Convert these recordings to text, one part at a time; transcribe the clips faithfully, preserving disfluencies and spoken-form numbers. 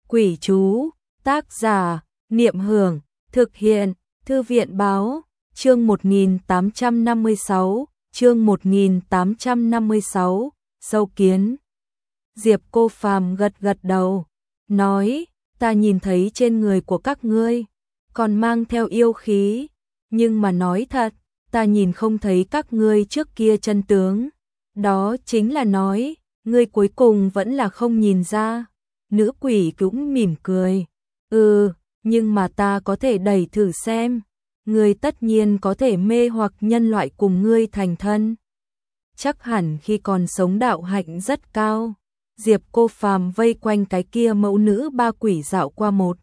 Quỷ chú, tác giả, Niệm Hưởng, thực hiện, Thư viện báo, chương một nghìn tám trăm năm mươi sáu, chương một nghìn tám trăm năm mươi sáu, sâu kiến. Diệp Cô Phàm gật gật đầu, nói, ta nhìn thấy trên người của các ngươi, còn mang theo yêu khí, nhưng mà nói thật, ta nhìn không thấy các ngươi trước kia chân tướng. Đó chính là nói, ngươi cuối cùng vẫn là không nhìn ra. Nữ quỷ cũng mỉm cười, ừ, nhưng mà ta có thể đẩy thử xem, ngươi tất nhiên có thể mê hoặc nhân loại cùng ngươi thành thân. Chắc hẳn khi còn sống đạo hạnh rất cao. Diệp Cô Phàm vây quanh cái kia mẫu nữ ba quỷ dạo qua một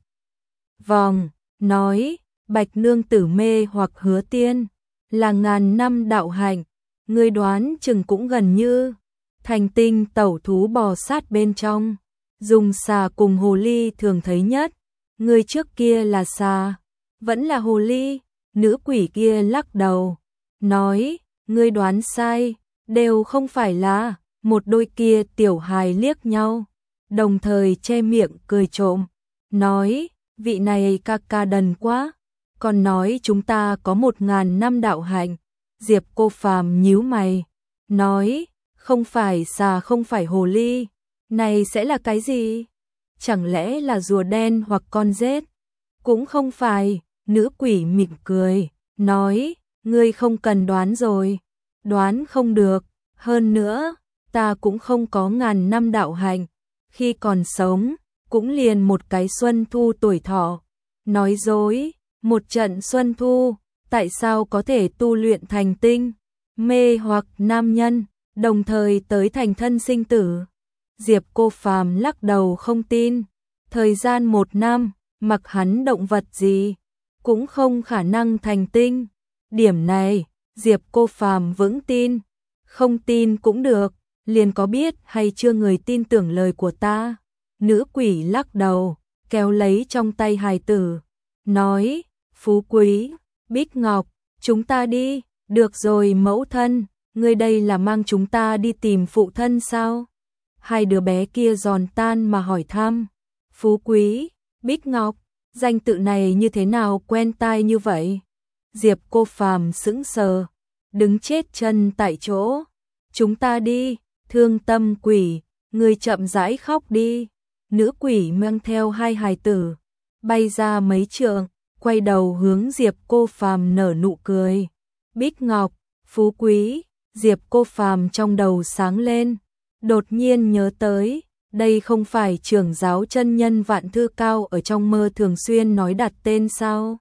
vòng, nói, Bạch nương tử mê hoặc Hứa Tiên, là ngàn năm đạo hạnh, ngươi đoán chừng cũng gần như thành tinh tẩu thú bò sát bên trong. Dùng xà cùng hồ ly thường thấy nhất, người trước kia là xà, vẫn là hồ ly. Nữ quỷ kia lắc đầu, nói, ngươi đoán sai, đều không phải là. Một đôi kia tiểu hài liếc nhau, đồng thời che miệng cười trộm, nói, vị này ca ca đần quá, còn nói chúng ta có một ngàn năm đạo hạnh. Diệp Cô Phàm nhíu mày, nói, không phải xà không phải hồ ly, này sẽ là cái gì? Chẳng lẽ là rùa đen hoặc con rết? Cũng không phải. Nữ quỷ mỉm cười, nói, ngươi không cần đoán rồi, đoán không được, hơn nữa, ta cũng không có ngàn năm đạo hạnh, khi còn sống, cũng liền một cái xuân thu tuổi thọ. Nói dối, một trận xuân thu, tại sao có thể tu luyện thành tinh, mê hoặc nam nhân, đồng thời tới thành thân sinh tử? Diệp Cô Phàm lắc đầu không tin, thời gian một năm, mặc hắn động vật gì, cũng không khả năng thành tinh. Điểm này, Diệp Cô Phàm vững tin, không tin cũng được, liền có biết hay chưa người tin tưởng lời của ta. Nữ quỷ lắc đầu, kéo lấy trong tay hài tử, nói, Phú Quý, Bích Ngọc, chúng ta đi. Được rồi mẫu thân, ngươi đây là mang chúng ta đi tìm phụ thân sao? Hai đứa bé kia giòn tan mà hỏi thăm. Phú Quý, Bích Ngọc, danh tự này như thế nào quen tai như vậy? Diệp Cô Phàm sững sờ, đứng chết chân tại chỗ. Chúng ta đi, thương tâm quỷ, ngươi chậm rãi khóc đi. Nữ quỷ mang theo hai hài tử, bay ra mấy trượng, quay đầu hướng Diệp Cô Phàm nở nụ cười. Bích Ngọc, Phú Quý, Diệp Cô Phàm trong đầu sáng lên, đột nhiên nhớ tới, đây không phải trưởng giáo chân nhân Vạn Thư Cao ở trong mơ thường xuyên nói đặt tên sao?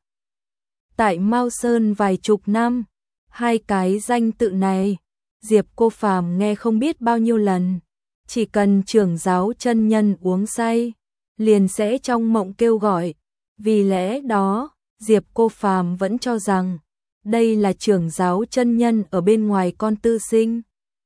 Tại Mao Sơn vài chục năm, hai cái danh tự này, Diệp Cô Phàm nghe không biết bao nhiêu lần, chỉ cần trưởng giáo chân nhân uống say, liền sẽ trong mộng kêu gọi, vì lẽ đó, Diệp Cô Phàm vẫn cho rằng, đây là trưởng giáo chân nhân ở bên ngoài con tư sinh.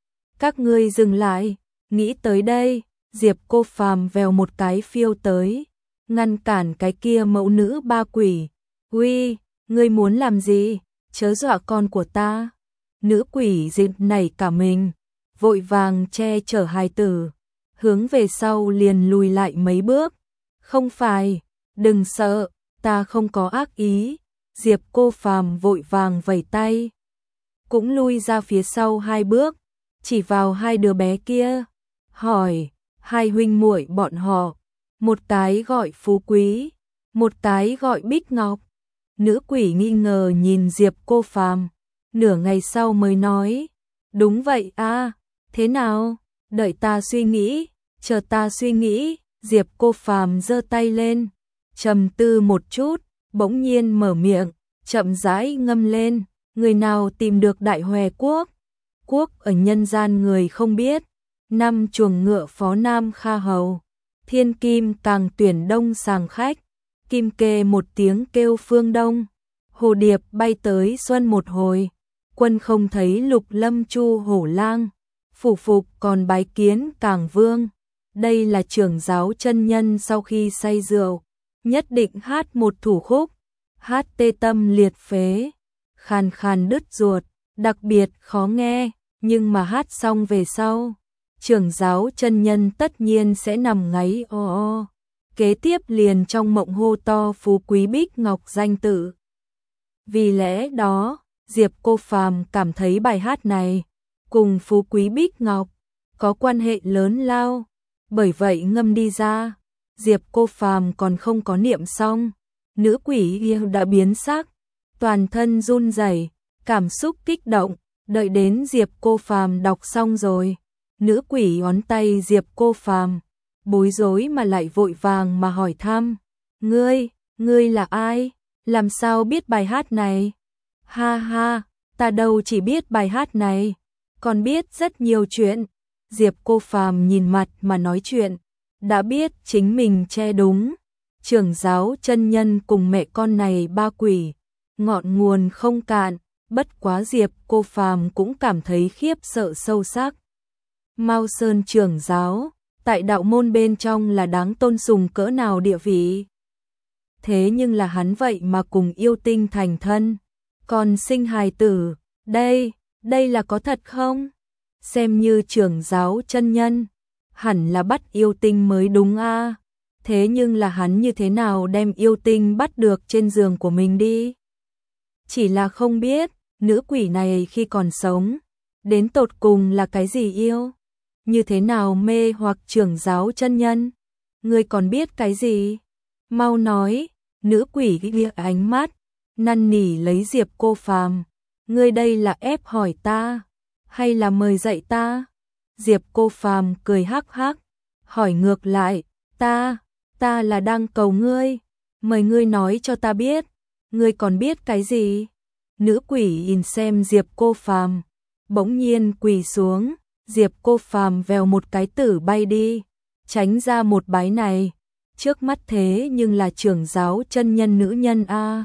Các ngươi dừng lại, nghĩ tới đây, Diệp Cô Phàm vèo một cái phiêu tới, ngăn cản cái kia mẫu nữ ba quỷ. Uy, ngươi muốn làm gì? Chớ dọa con của ta. Nữ quỷ dịp nảy cả mình, vội vàng che chở hài tử, hướng về sau liền lùi lại mấy bước. Không phải, đừng sợ, ta không có ác ý. Diệp Cô Phàm vội vàng vẩy tay, cũng lui ra phía sau hai bước, chỉ vào hai đứa bé kia, hỏi, hai huynh muội bọn họ, một cái gọi Phú Quý, một cái gọi Bích Ngọc. Nữ quỷ nghi ngờ nhìn Diệp Cô Phàm, nửa ngày sau mới nói, đúng vậy a, thế nào, đợi ta suy nghĩ, chờ ta suy nghĩ. Diệp Cô Phàm giơ tay lên, trầm tư một chút, bỗng nhiên mở miệng, chậm rãi ngâm lên, người nào tìm được Đại Hòe Quốc? Quốc ở nhân gian người không biết, năm chuồng ngựa phó Nam Kha Hầu, thiên kim càng tuyển đông sàng khách, kim kê một tiếng kêu phương đông, hồ điệp bay tới xuân một hồi, quân không thấy lục lâm chu hổ lang, phủ phục còn bái kiến càng vương. Đây là trưởng giáo chân nhân sau khi say rượu, nhất định hát một thủ khúc, hát tê tâm liệt phế, khàn khàn đứt ruột, đặc biệt khó nghe, nhưng mà hát xong về sau, trưởng giáo chân nhân tất nhiên sẽ nằm ngáy o o. kế tiếp liền trong mộng hô to phú quý bích ngọc danh tự. Vì lẽ đó, Diệp Cô Phàm cảm thấy bài hát này cùng phú quý bích ngọc có quan hệ lớn lao, bởi vậy ngâm đi ra. Diệp Cô Phàm còn không có niệm xong, nữ quỷ yêu đã biến sắc, toàn thân run rẩy, cảm xúc kích động, đợi đến Diệp Cô Phàm đọc xong rồi, nữ quỷ ngón tay Diệp Cô Phàm, bối rối mà lại vội vàng mà hỏi thăm, "Ngươi, ngươi là ai? Làm sao biết bài hát này?" "Ha ha, ta đâu chỉ biết bài hát này, còn biết rất nhiều chuyện." Diệp Cô Phàm nhìn mặt mà nói chuyện, đã biết chính mình che đúng. Trưởng giáo chân nhân cùng mẹ con này ba quỷ, ngọn nguồn không cạn, bất quá Diệp Cô Phàm cũng cảm thấy khiếp sợ sâu sắc. Mao Sơn trưởng giáo, tại đạo môn bên trong là đáng tôn sùng cỡ nào địa vị. Thế nhưng là hắn vậy mà cùng yêu tinh thành thân, còn sinh hài tử, đây, đây là có thật không? Xem như trưởng giáo chân nhân, hẳn là bắt yêu tinh mới đúng a. Thế nhưng là hắn như thế nào đem yêu tinh bắt được trên giường của mình đi? Chỉ là không biết, nữ quỷ này khi còn sống, đến tột cùng là cái gì yêu? Như thế nào mê hoặc trưởng giáo chân nhân? Ngươi còn biết cái gì? Mau nói, nữ quỷ liếc ánh mắt, năn nỉ lấy Diệp Cô Phàm. Ngươi đây là ép hỏi ta, hay là mời dạy ta? Diệp Cô Phàm cười hắc hắc, hỏi ngược lại, ta, ta là đang cầu ngươi, mời ngươi nói cho ta biết, ngươi còn biết cái gì? Nữ quỷ nhìn xem Diệp Cô Phàm, bỗng nhiên quỳ xuống, Diệp Cô Phàm vèo một cái tử bay đi, tránh ra một bái này, trước mắt thế nhưng là trưởng giáo chân nhân nữ nhân a.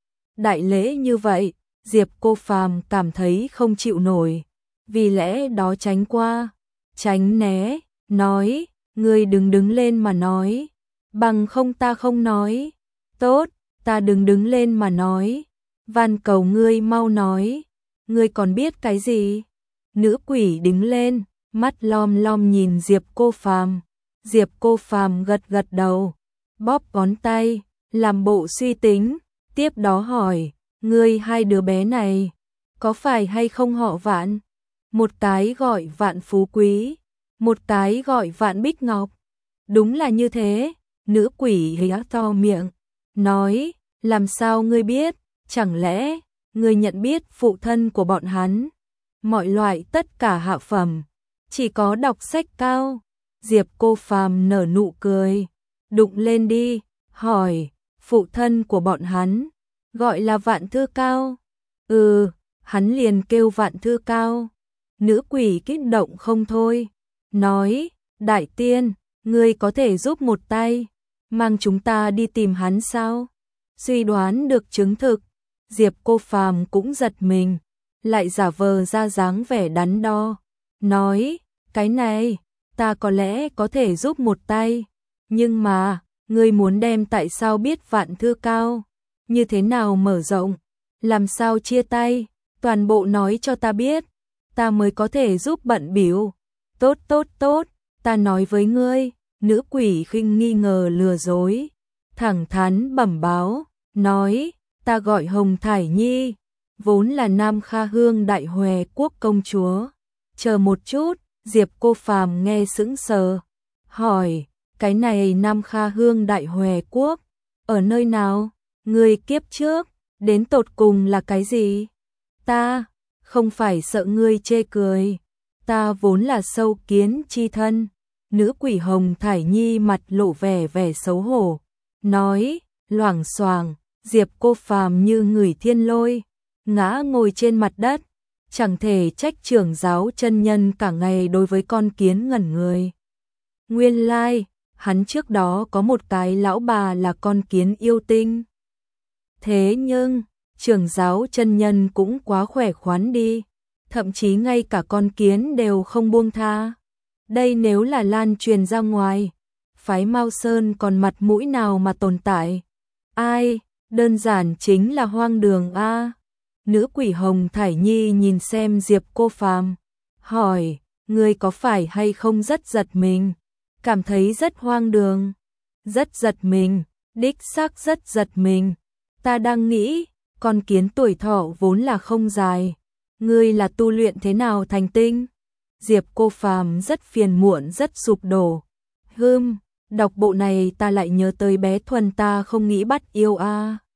Đại lễ như vậy, Diệp Cô Phàm cảm thấy không chịu nổi, vì lẽ đó tránh qua, tránh né, nói, ngươi đừng đứng lên mà nói, bằng không ta không nói. Tốt, ta đừng đứng lên mà nói, van cầu ngươi mau nói, ngươi còn biết cái gì? Nữ quỷ đứng lên, mắt lom lom nhìn Diệp Cô Phàm. Diệp Cô Phàm gật gật đầu, bóp ngón tay, làm bộ suy tính, tiếp đó hỏi, ngươi hai đứa bé này, có phải hay không họ Vạn? Một cái gọi Vạn Phú Quý, một cái gọi Vạn Bích Ngọc. Đúng là như thế, nữ quỷ há to miệng, nói, làm sao ngươi biết, chẳng lẽ, ngươi nhận biết phụ thân của bọn hắn? Mọi loại tất cả hạ phẩm, chỉ có đọc sách cao. Diệp Cô Phàm nở nụ cười, đụng lên đi, hỏi, phụ thân của bọn hắn, gọi là Vạn Thư Cao. Ừ, hắn liền kêu Vạn Thư Cao. Nữ quỷ kích động không thôi, nói, đại tiên, ngươi có thể giúp một tay, mang chúng ta đi tìm hắn sao? Suy đoán được chứng thực, Diệp Cô Phàm cũng giật mình, lại giả vờ ra dáng vẻ đắn đo, nói, cái này, ta có lẽ có thể giúp một tay, nhưng mà, ngươi muốn đem tại sao biết Vạn Thư Cao, như thế nào mở rộng, làm sao chia tay, toàn bộ nói cho ta biết, ta mới có thể giúp bận bịu. Tốt tốt tốt, ta nói với ngươi, nữ quỷ khinh nghi ngờ lừa dối, thẳng thắn bẩm báo, nói, ta gọi Hồng Thải Nhi, vốn là Nam Kha Hương Đại Hòe Quốc công chúa. Chờ một chút, Diệp Cô Phàm nghe sững sờ, hỏi, cái này Nam Kha Hương Đại Hòe Quốc, ở nơi nào? Ngươi kiếp trước, đến tột cùng là cái gì? Ta, không phải sợ ngươi chê cười, ta vốn là sâu kiến chi thân. Nữ quỷ Hồng Thải Nhi mặt lộ vẻ vẻ xấu hổ, nói, loảng xoảng, Diệp Cô Phàm như người thiên lôi, ngã ngồi trên mặt đất, chẳng thể trách trưởng giáo chân nhân cả ngày đối với con kiến ngẩn người. Nguyên lai, like, hắn trước đó có một cái lão bà là con kiến yêu tinh. Thế nhưng, trưởng giáo chân nhân cũng quá khỏe khoắn đi, thậm chí ngay cả con kiến đều không buông tha. Đây nếu là lan truyền ra ngoài, phái Mao Sơn còn mặt mũi nào mà tồn tại? Ai, đơn giản chính là hoang đường a. Nữ quỷ Hồng Thải Nhi nhìn xem Diệp Cô Phàm, hỏi, ngươi có phải hay không rất giật mình, cảm thấy rất hoang đường? Rất giật mình, đích xác rất giật mình. Ta đang nghĩ, con kiến tuổi thọ vốn là không dài. Ngươi là tu luyện thế nào thành tinh? Diệp Cô Phàm rất phiền muộn rất sụp đổ. Hừm, đọc bộ này ta lại nhớ tới bé Thuần ta không nghĩ bắt yêu a.